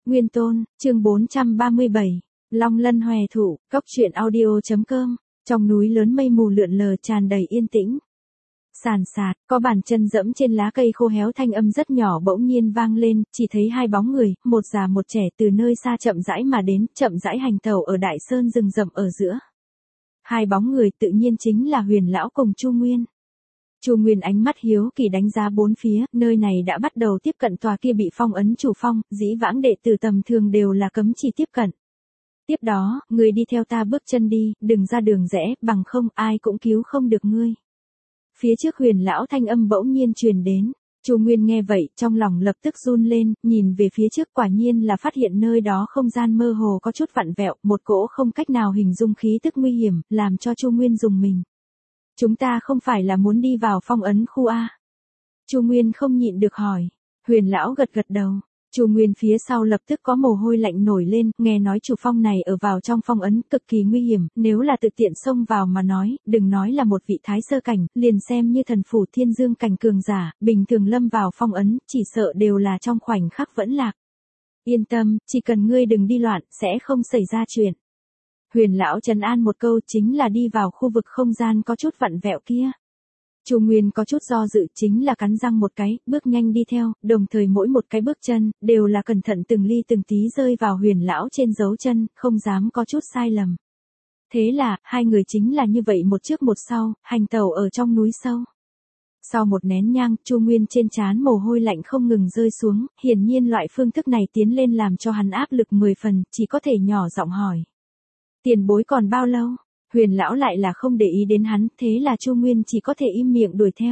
Nguyên Tôn, chương 437, Long Lân Hòe Thụ, Cốc truyện audio.com, trong núi lớn mây mù lượn lờ tràn đầy yên tĩnh. Sàn sạt, có bàn chân dẫm trên lá cây khô héo thanh âm rất nhỏ bỗng nhiên vang lên, chỉ thấy hai bóng người, một già một trẻ từ nơi xa chậm rãi mà đến, chậm rãi hành tẩu ở đại sơn rừng rậm ở giữa. Hai bóng người tự nhiên chính là Huyền lão cùng Chu Nguyên. Chu Nguyên ánh mắt hiếu kỳ đánh giá bốn phía, nơi này đã bắt đầu tiếp cận tòa kia bị phong ấn chủ phong, dĩ vãng đệ tử tầm thường đều là cấm chỉ tiếp cận. Tiếp đó, người đi theo ta bước chân đi, đừng ra đường rẽ, bằng không ai cũng cứu không được ngươi. Phía trước Huyền lão thanh âm bỗng nhiên truyền đến. Chu Nguyên nghe vậy, trong lòng lập tức run lên, nhìn về phía trước quả nhiên là phát hiện nơi đó không gian mơ hồ có chút vặn vẹo, một cỗ không cách nào hình dung khí tức nguy hiểm, làm cho Chu Nguyên rùng mình. Chúng ta không phải là muốn đi vào phong ấn khu A. Chu Nguyên không nhịn được hỏi. Huyền lão gật gật đầu. Chu Nguyên phía sau lập tức có mồ hôi lạnh nổi lên, nghe nói chủ phong này ở vào trong phong ấn cực kỳ nguy hiểm, nếu là tự tiện xông vào mà nói, đừng nói là một vị thái sơ cảnh, liền xem như thần phủ thiên dương cảnh cường giả, bình thường lâm vào phong ấn, chỉ sợ đều là trong khoảnh khắc vẫn lạc. Yên tâm, chỉ cần ngươi đừng đi loạn, sẽ không xảy ra chuyện. Huyền lão trấn an một câu chính là đi vào khu vực không gian có chút vặn vẹo kia. Chu Nguyên có chút do dự chính là cắn răng một cái, bước nhanh đi theo, đồng thời mỗi một cái bước chân, đều là cẩn thận từng ly từng tí rơi vào Huyền lão trên dấu chân, không dám có chút sai lầm. Thế là, hai người chính là như vậy một trước một sau, hành tẩu ở trong núi sâu. Sau một nén nhang, Chu Nguyên trên trán mồ hôi lạnh không ngừng rơi xuống, hiển nhiên loại phương thức này tiến lên làm cho hắn áp lực 10 phần, chỉ có thể nhỏ giọng hỏi. Tiền bối còn bao lâu? Huyền lão lại là không để ý đến hắn, thế là Chu Nguyên chỉ có thể im miệng đuổi theo.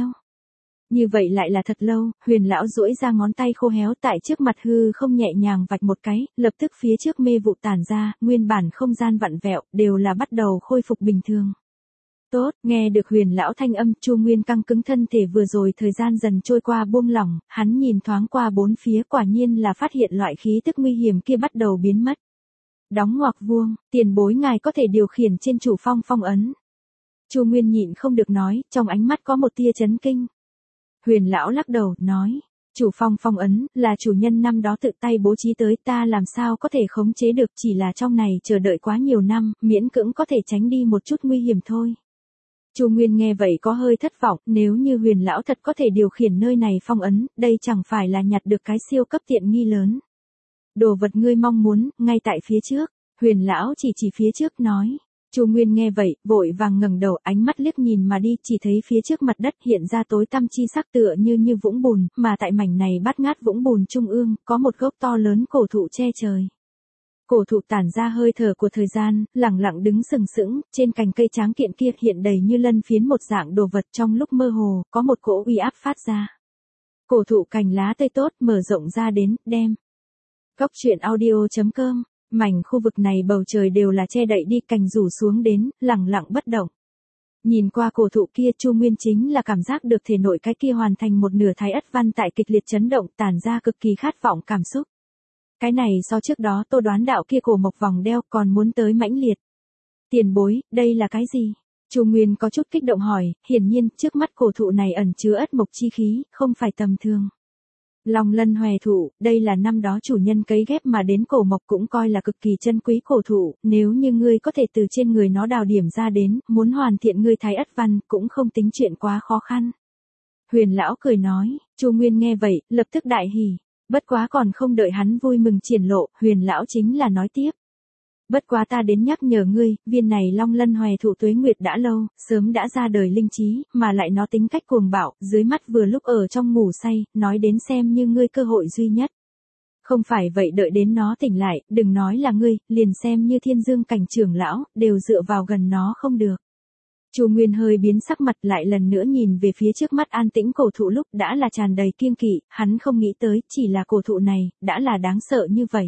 Như vậy lại là thật lâu, Huyền lão duỗi ra ngón tay khô héo tại trước mặt hư không nhẹ nhàng vạch một cái, lập tức phía trước mê vụ tản ra, nguyên bản không gian vặn vẹo, đều là bắt đầu khôi phục bình thường. Tốt, nghe được Huyền lão thanh âm, Chu Nguyên căng cứng thân thể vừa rồi thời gian dần trôi qua buông lỏng, hắn nhìn thoáng qua bốn phía quả nhiên là phát hiện loại khí tức nguy hiểm kia bắt đầu biến mất. Đóng ngoặc vuông, tiền bối ngài có thể điều khiển trên chủ phong phong ấn. Chu Nguyên nhịn không được nói, trong ánh mắt có một tia chấn kinh. Huyền lão lắc đầu, nói, chủ phong phong ấn, là chủ nhân năm đó tự tay bố trí tới, ta làm sao có thể khống chế được, chỉ là trong này chờ đợi quá nhiều năm, miễn cưỡng có thể tránh đi một chút nguy hiểm thôi. Chu Nguyên nghe vậy có hơi thất vọng, nếu như Huyền lão thật có thể điều khiển nơi này phong ấn, đây chẳng phải là nhặt được cái siêu cấp tiện nghi lớn. Đồ vật ngươi mong muốn, ngay tại phía trước. Huyền lão chỉ phía trước nói. Chu Nguyên nghe vậy, vội vàng ngẩng đầu, ánh mắt liếc nhìn mà đi, chỉ thấy phía trước mặt đất hiện ra tối tăm chi sắc tựa như vũng bùn, mà tại mảnh này bát ngát vũng bùn trung ương, có một gốc to lớn cổ thụ che trời. Cổ thụ tản ra hơi thở của thời gian, lẳng lặng đứng sừng sững, trên cành cây tráng kiện kia hiện đầy như lân phiến một dạng đồ vật, trong lúc mơ hồ, có một cỗ uy áp phát ra. Cổ thụ cành lá tươi tốt mở rộng ra đến, đem. Cốc truyện audio.com, mảnh khu vực này bầu trời đều là che đậy đi, cành rủ xuống đến, lẳng lặng bất động. Nhìn qua cổ thụ kia, Chu Nguyên chính là cảm giác được thể nội cái kia hoàn thành một nửa thái ất văn tại kịch liệt chấn động, tản ra cực kỳ khát vọng cảm xúc. Cái này so trước đó Tô đoán đạo kia cổ mộc vòng đeo còn muốn tới mãnh liệt. Tiền bối, đây là cái gì? Chu Nguyên có chút kích động hỏi, hiển nhiên trước mắt cổ thụ này ẩn chứa ất mộc chi khí, không phải tầm thường. Long Lân Hòe Thụ, đây là năm đó chủ nhân cấy ghép mà đến cổ mộc cũng coi là cực kỳ chân quý cổ thụ, nếu như ngươi có thể từ trên người nó đào điểm ra đến, muốn hoàn thiện ngươi thái ất văn cũng không tính chuyện quá khó khăn. Huyền lão cười nói, Chu Nguyên nghe vậy, lập tức đại hỉ, bất quá còn không đợi hắn vui mừng triển lộ, Huyền lão chính là nói tiếp. Bất quá ta đến nhắc nhở ngươi, viên này Long Lân Hòe Thụ tuế nguyệt đã lâu, sớm đã ra đời linh trí, mà lại nó tính cách cuồng bạo, dưới mắt vừa lúc ở trong ngủ say, nói đến xem như ngươi cơ hội duy nhất. Không phải vậy đợi đến nó tỉnh lại, đừng nói là ngươi, liền xem như thiên dương cảnh trưởng lão, đều dựa vào gần nó không được. Chu Nguyên hơi biến sắc mặt lại lần nữa nhìn về phía trước mắt an tĩnh cổ thụ lúc đã là tràn đầy kiêng kỵ, hắn không nghĩ tới, chỉ là cổ thụ này, đã là đáng sợ như vậy.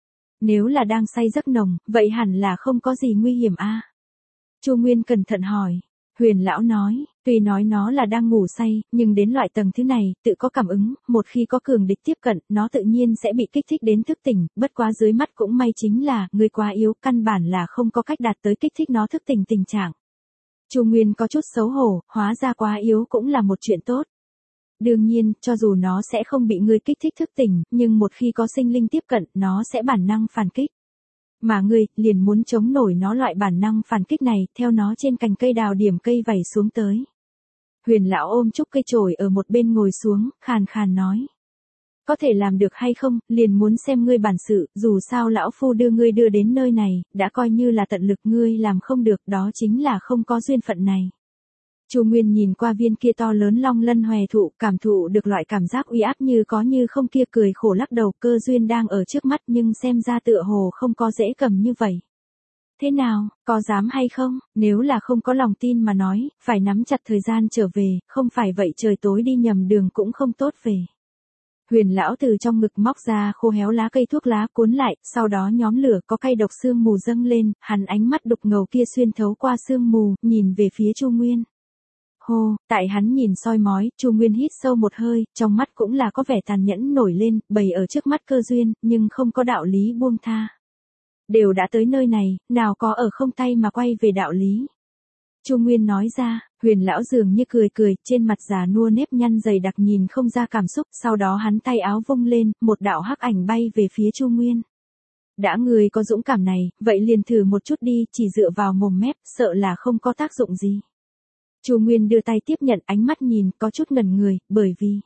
Nếu là đang say giấc nồng, vậy hẳn là không có gì nguy hiểm a. Chu Nguyên cẩn thận hỏi. Huyền lão nói, tuy nói nó là đang ngủ say, nhưng đến loại tầng thứ này, tự có cảm ứng, một khi có cường địch tiếp cận, nó tự nhiên sẽ bị kích thích đến thức tỉnh, bất quá dưới mắt cũng may chính là, người quá yếu, căn bản là không có cách đạt tới kích thích nó thức tỉnh tình trạng. Chu Nguyên có chút xấu hổ, hóa ra quá yếu cũng là một chuyện tốt. Đương nhiên, cho dù nó sẽ không bị ngươi kích thích thức tỉnh, nhưng một khi có sinh linh tiếp cận, nó sẽ bản năng phản kích. Mà ngươi, liền muốn chống nổi nó loại bản năng phản kích này, theo nó trên cành cây đào điểm cây vẩy xuống tới. Huyền lão ôm trúc cây chổi ở một bên ngồi xuống, khàn khàn nói. Có thể làm được hay không, liền muốn xem ngươi bản sự, dù sao lão phu đưa ngươi đưa đến nơi này, đã coi như là tận lực, ngươi làm không được, đó chính là không có duyên phận này. Chu Nguyên nhìn qua viên kia to lớn long lân hòe thụ, cảm thụ được loại cảm giác uy áp như có như không kia, cười khổ lắc đầu, cơ duyên đang ở trước mắt nhưng xem ra tựa hồ không có dễ cầm như vậy. Thế nào, có dám hay không, nếu là không có lòng tin mà nói, phải nắm chặt thời gian trở về, không phải vậy trời tối đi nhầm đường cũng không tốt về. Huyền lão từ trong ngực móc ra khô héo lá cây thuốc lá cuốn lại, sau đó nhóm lửa có cay độc sương mù dâng lên, hắn ánh mắt đục ngầu kia xuyên thấu qua sương mù, nhìn về phía Chu Nguyên. Hô, tại hắn nhìn soi mói, Chu Nguyên hít sâu một hơi, trong mắt cũng là có vẻ tàn nhẫn nổi lên, bày ở trước mắt cơ duyên, nhưng không có đạo lý buông tha. Đều đã tới nơi này, nào có ở không tay mà quay về đạo lý. Chu Nguyên nói ra, Huyền lão dường như cười cười, trên mặt già nua nếp nhăn dày đặc nhìn không ra cảm xúc, sau đó hắn tay áo vung lên, một đạo hắc ảnh bay về phía Chu Nguyên. Đã người có dũng cảm này, vậy liền thử một chút đi, chỉ dựa vào mồm mép, sợ là không có tác dụng gì. Chu Nguyên đưa tay tiếp nhận, ánh mắt nhìn, có chút ngẩn người, bởi vì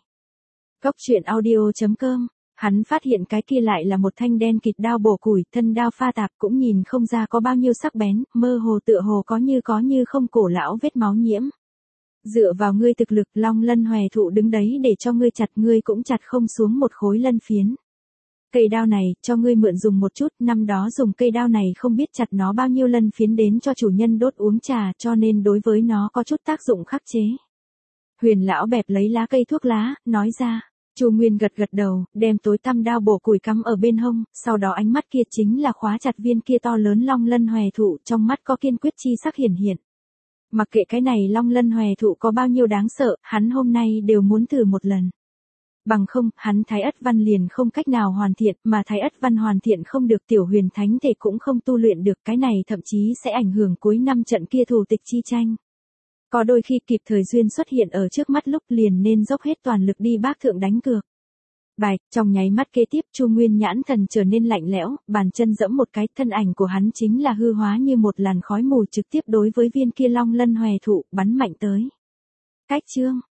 Goctruyện.audio.com, hắn phát hiện cái kia lại là một thanh đen kịt đao bổ củi, thân đao pha tạp cũng nhìn không ra có bao nhiêu sắc bén, mơ hồ tựa hồ có như không cổ lão vết máu nhiễm. Dựa vào ngươi thực lực, long lân hòe thụ đứng đấy để cho ngươi chặt, ngươi cũng chặt không xuống một khối lân phiến. Cây đao này, cho ngươi mượn dùng một chút, năm đó dùng cây đao này không biết chặt nó bao nhiêu lân phiến đến cho chủ nhân đốt uống trà, cho nên đối với nó có chút tác dụng khắc chế. Huyền lão bẹp lấy lá cây thuốc lá, nói ra. Chu Nguyên gật gật đầu, đem tối tăm đao bổ củi cắm ở bên hông, sau đó ánh mắt kia chính là khóa chặt viên kia to lớn long lân hòe thụ, trong mắt có kiên quyết chi sắc hiển hiện. Mặc kệ cái này long lân hòe thụ có bao nhiêu đáng sợ, hắn hôm nay đều muốn thử một lần. Bằng không, hắn Thái Ất Văn liền không cách nào hoàn thiện, mà Thái Ất Văn hoàn thiện không được, tiểu huyền thánh thể cũng không tu luyện được, cái này thậm chí sẽ ảnh hưởng cuối năm trận kia thù tịch chi tranh. Có đôi khi kịp thời duyên xuất hiện ở trước mắt lúc liền nên dốc hết toàn lực đi bác thượng đánh cược. Bài, trong nháy mắt kế tiếp Chu Nguyên nhãn thần trở nên lạnh lẽo, bàn chân dẫm một cái, thân ảnh của hắn chính là hư hóa như một làn khói mù trực tiếp đối với viên kia long lân hòe thụ, bắn mạnh tới. Cách chương